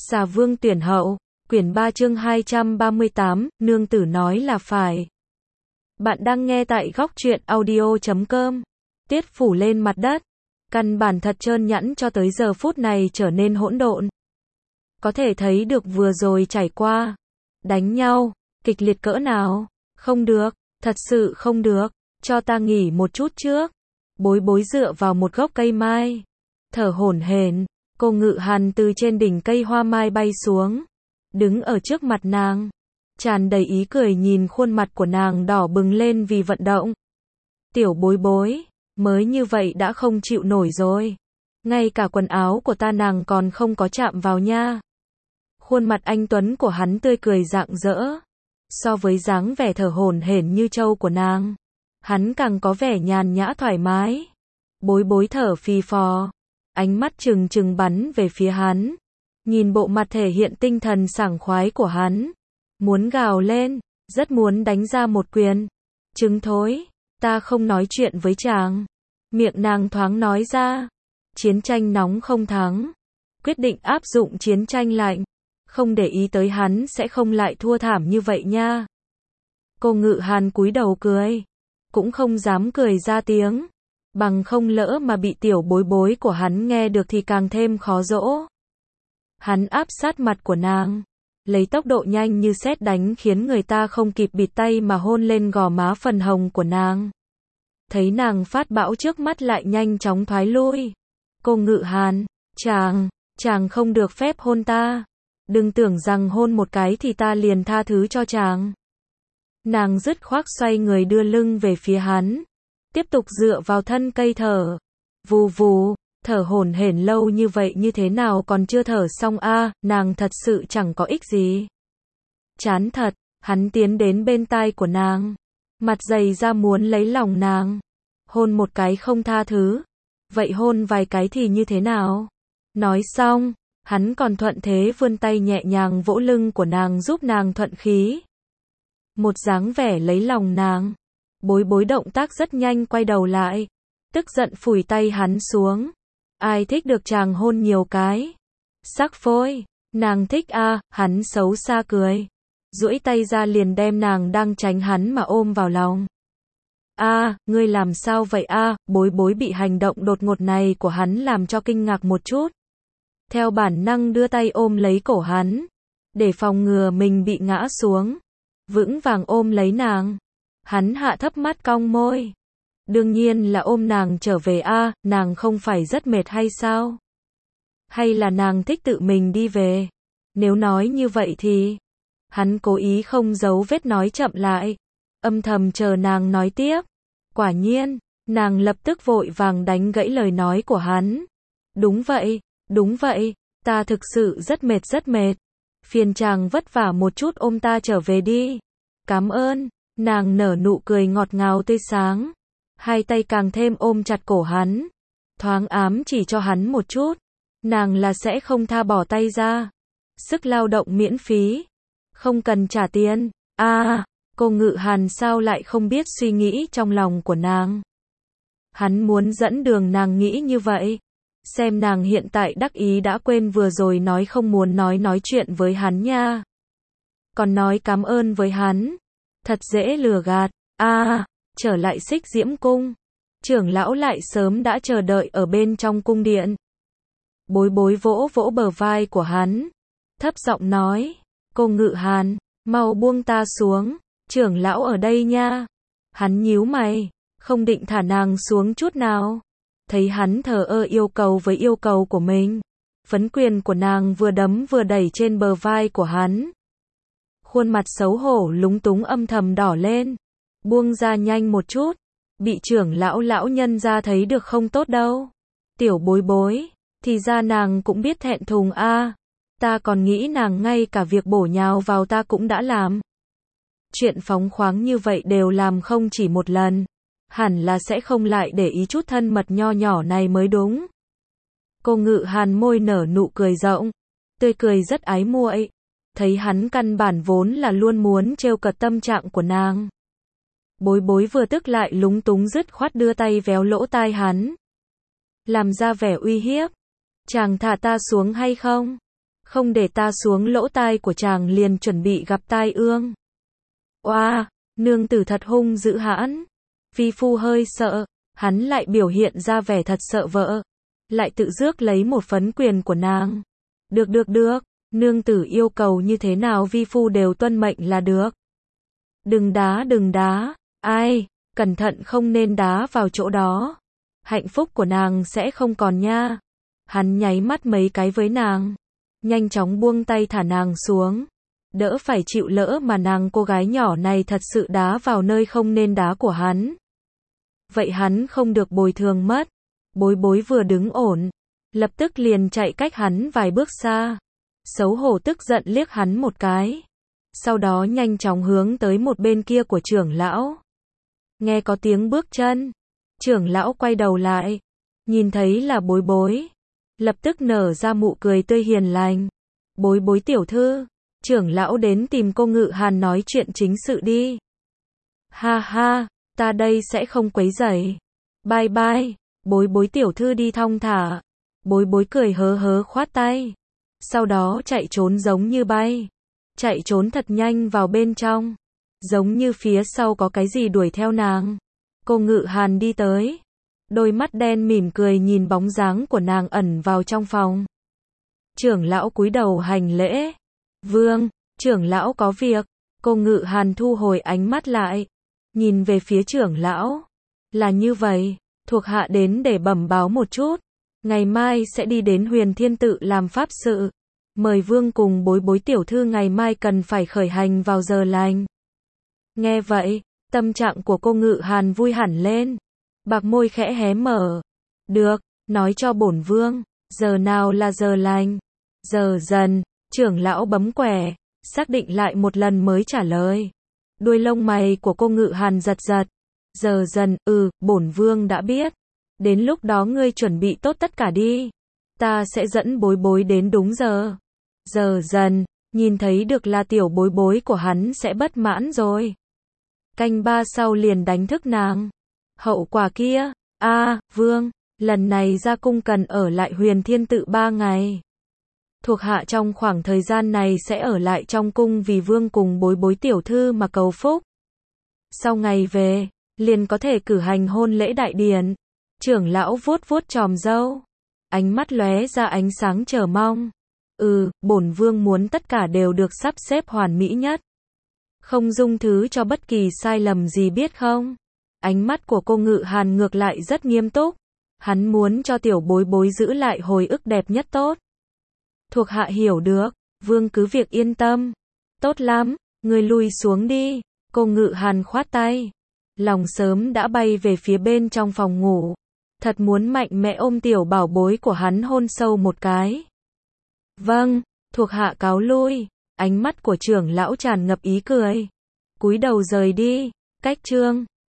Xà vương tuyển hậu, quyển 3 chương 238, nương tử nói là phải. Bạn đang nghe tại góc truyện audio.com. Tiết phủ lên mặt đất, căn bản thật trơn nhẵn cho tới giờ phút này trở nên hỗn độn. Có thể thấy được vừa rồi trải qua, đánh nhau, kịch liệt cỡ nào. Không được, thật sự không được, cho ta nghỉ một chút trước. Bối bối dựa vào một gốc cây mai, thở hổn hển. Cô Ngự Hàn từ trên đỉnh cây hoa mai bay xuống, đứng ở trước mặt nàng, tràn đầy ý cười nhìn khuôn mặt của nàng đỏ bừng lên vì vận động. Tiểu bối bối, mới như vậy đã không chịu nổi rồi. Ngay cả quần áo của ta nàng còn không có chạm vào nha. Khuôn mặt anh tuấn của hắn tươi cười rạng rỡ. So với dáng vẻ thở hổn hển như trâu của nàng, hắn càng có vẻ nhàn nhã thoải mái. Bối bối thở phì phò, ánh mắt trừng trừng bắn về phía hắn. Nhìn bộ mặt thể hiện tinh thần sảng khoái của hắn, muốn gào lên, rất muốn đánh ra một quyền. Trứng thối, ta không nói chuyện với chàng. Miệng nàng thoáng nói ra, chiến tranh nóng không thắng, quyết định áp dụng chiến tranh lạnh, không để ý tới hắn sẽ không lại thua thảm như vậy nha. Cô Ngự Hàn cúi đầu cười, cũng không dám cười ra tiếng, bằng không lỡ mà bị tiểu bối bối của hắn nghe được thì càng thêm khó dỗ. Hắn áp sát mặt của nàng, lấy tốc độ nhanh như sét đánh khiến người ta không kịp bịt tay mà hôn lên gò má phần hồng của nàng. Thấy nàng phát bão trước mắt lại nhanh chóng thoái lui. Cô Ngự Hàn, chàng không được phép hôn ta. Đừng tưởng rằng hôn một cái thì ta liền tha thứ cho chàng. Nàng dứt khoát xoay người đưa lưng về phía hắn, tiếp tục dựa vào thân cây thở. Vù vù, thở hổn hển lâu như vậy như thế nào còn chưa thở xong a, nàng thật sự chẳng có ích gì. Chán thật, hắn tiến đến bên tai của nàng, mặt dày ra muốn lấy lòng nàng. Hôn một cái không tha thứ, vậy hôn vài cái thì như thế nào? Nói xong, hắn còn thuận thế vươn tay nhẹ nhàng vỗ lưng của nàng giúp nàng thuận khí. Một dáng vẻ lấy lòng nàng. Bối bối động tác rất nhanh quay đầu lại, tức giận phủi tay hắn xuống. Ai thích được chàng hôn nhiều cái? Sắc phôi, nàng thích a, hắn xấu xa cười, duỗi tay ra liền đem nàng đang tránh hắn mà ôm vào lòng. A, ngươi làm sao vậy a? Bối bối bị hành động đột ngột này của hắn làm cho kinh ngạc một chút. Theo bản năng đưa tay ôm lấy cổ hắn, để phòng ngừa mình bị ngã xuống, vững vàng ôm lấy nàng. Hắn hạ thấp mắt cong môi. Đương nhiên là ôm nàng trở về a, nàng không phải rất mệt hay sao? Hay là nàng thích tự mình đi về? Nếu nói như vậy thì... Hắn cố ý không giấu vết nói chậm lại, âm thầm chờ nàng nói tiếp. Quả nhiên, nàng lập tức vội vàng đánh gãy lời nói của hắn. Đúng vậy, ta thực sự rất mệt. Phiền chàng vất vả một chút ôm ta trở về đi. Cảm ơn. Nàng nở nụ cười ngọt ngào tươi sáng, hai tay càng thêm ôm chặt cổ hắn, thoáng ám chỉ cho hắn một chút, nàng là sẽ không tha bỏ tay ra. Sức lao động miễn phí, không cần trả tiền. Cô Ngự Hàn sao lại không biết suy nghĩ trong lòng của nàng. Hắn muốn dẫn đường nàng nghĩ như vậy, xem nàng hiện tại đắc ý đã quên vừa rồi nói không muốn nói chuyện với hắn nha. Còn nói cảm ơn với hắn. Thật dễ lừa gạt. Trở lại Xích Diễm Cung, trưởng lão lại sớm đã chờ đợi ở bên trong cung điện. Bối bối vỗ vỗ bờ vai của hắn, thấp giọng nói, cô Ngự Hàn, mau buông ta xuống, trưởng lão ở đây nha. Hắn nhíu mày, không định thả nàng xuống chút nào. Thấy hắn thờ ơ yêu cầu với yêu cầu của mình, phấn quyền của nàng vừa đấm vừa đẩy trên bờ vai của hắn. Khuôn mặt xấu hổ lúng túng âm thầm đỏ lên. Buông ra nhanh một chút, bị trưởng lão nhân ra thấy được không tốt đâu. Tiểu bối bối, thì ra nàng cũng biết thẹn thùng a. Ta còn nghĩ nàng ngay cả việc bổ nhào vào ta cũng đã làm. Chuyện phóng khoáng như vậy đều làm không chỉ một lần, hẳn là sẽ không lại để ý chút thân mật nho nhỏ này mới đúng. Cô Ngự Hàn môi nở nụ cười rộng, tươi cười rất ái muội. Thấy hắn căn bản vốn là luôn muốn trêu cợt tâm trạng của nàng. Bối bối vừa tức lại lúng túng dứt khoát đưa tay véo lỗ tai hắn, làm ra vẻ uy hiếp. Chàng thả ta xuống hay không? Không để ta xuống lỗ tai của chàng liền chuẩn bị gặp tai ương. Oa, nương tử thật hung dữ hãn. Vi phu hơi sợ, hắn lại biểu hiện ra vẻ thật sợ vợ. Lại tự rước lấy một phấn quyền của nàng. Được, nương tử yêu cầu như thế nào vi phu đều tuân mệnh là được. Đừng đá, ai, cẩn thận không nên đá vào chỗ đó. Hạnh phúc của nàng sẽ không còn nha. Hắn nháy mắt mấy cái với nàng. Nhanh chóng buông tay thả nàng xuống. Đỡ phải chịu lỡ mà nàng cô gái nhỏ này thật sự đá vào nơi không nên đá của hắn. Vậy hắn không được bồi thường mất. Bối bối vừa đứng ổn. Lập tức liền chạy cách hắn vài bước xa. Xấu hổ tức giận liếc hắn một cái. Sau đó nhanh chóng hướng tới một bên kia của trưởng lão. Nghe có tiếng bước chân. Trưởng lão quay đầu lại. Nhìn thấy là bối bối. Lập tức nở ra nụ cười tươi hiền lành. Bối bối tiểu thư. Trưởng lão đến tìm cô Ngự Hàn nói chuyện chính sự đi. Ha ha, ta đây sẽ không quấy rầy. Bye bye, bối bối tiểu thư đi thong thả. Bối bối cười hớ hớ khoát tay. Sau đó chạy trốn giống như bay. Chạy trốn thật nhanh vào bên trong. Giống như phía sau có cái gì đuổi theo nàng. Cô Ngự Hàn đi tới. Đôi mắt đen mỉm cười nhìn bóng dáng của nàng ẩn vào trong phòng. Trưởng lão cúi đầu hành lễ. Vương, trưởng lão có việc. Cô Ngự Hàn thu hồi ánh mắt lại. Nhìn về phía trưởng lão. Là như vậy, thuộc hạ đến để bẩm báo một chút. Ngày mai sẽ đi đến Huyền Thiên Tự làm pháp sự. Mời vương cùng bối bối tiểu thư ngày mai cần phải khởi hành vào giờ lành. Nghe vậy, tâm trạng của cô Ngự Hàn vui hẳn lên. Bạc môi khẽ hé mở. Được, nói cho bổn vương, giờ nào là giờ lành? Giờ dần, trưởng lão bấm quẻ, xác định lại một lần mới trả lời. Đuôi lông mày của cô Ngự Hàn giật giật. Giờ dần, bổn vương đã biết. Đến lúc đó ngươi chuẩn bị tốt tất cả đi. Ta sẽ dẫn bối bối đến đúng giờ. Giờ dần, nhìn thấy được là tiểu bối bối của hắn sẽ bất mãn rồi. Canh ba sau liền đánh thức nàng. Hậu quả kia, vương, lần này ra cung cần ở lại Huyền Thiên Tự 3 ngày. Thuộc hạ trong khoảng thời gian này sẽ ở lại trong cung vì vương cùng bối bối tiểu thư mà cầu phúc. Sau ngày về, liền có thể cử hành hôn lễ đại điển. Trưởng lão vuốt vuốt chòm râu. Ánh mắt lóe ra ánh sáng chờ mong. Bổn vương muốn tất cả đều được sắp xếp hoàn mỹ nhất. Không dung thứ cho bất kỳ sai lầm gì biết không? Ánh mắt của cô Ngự Hàn ngược lại rất nghiêm túc. Hắn muốn cho tiểu bối bối giữ lại hồi ức đẹp nhất tốt. Thuộc hạ hiểu được, vương cứ việc yên tâm. Tốt lắm, người lui xuống đi. Cô Ngự Hàn khoát tay. Lòng sớm đã bay về phía bên trong phòng ngủ. Thật muốn mạnh mẽ ôm tiểu bảo bối của hắn hôn sâu một cái. Vâng, thuộc hạ cáo lui. Ánh mắt của trưởng lão tràn ngập ý cười. Cúi đầu rời đi. Cách chương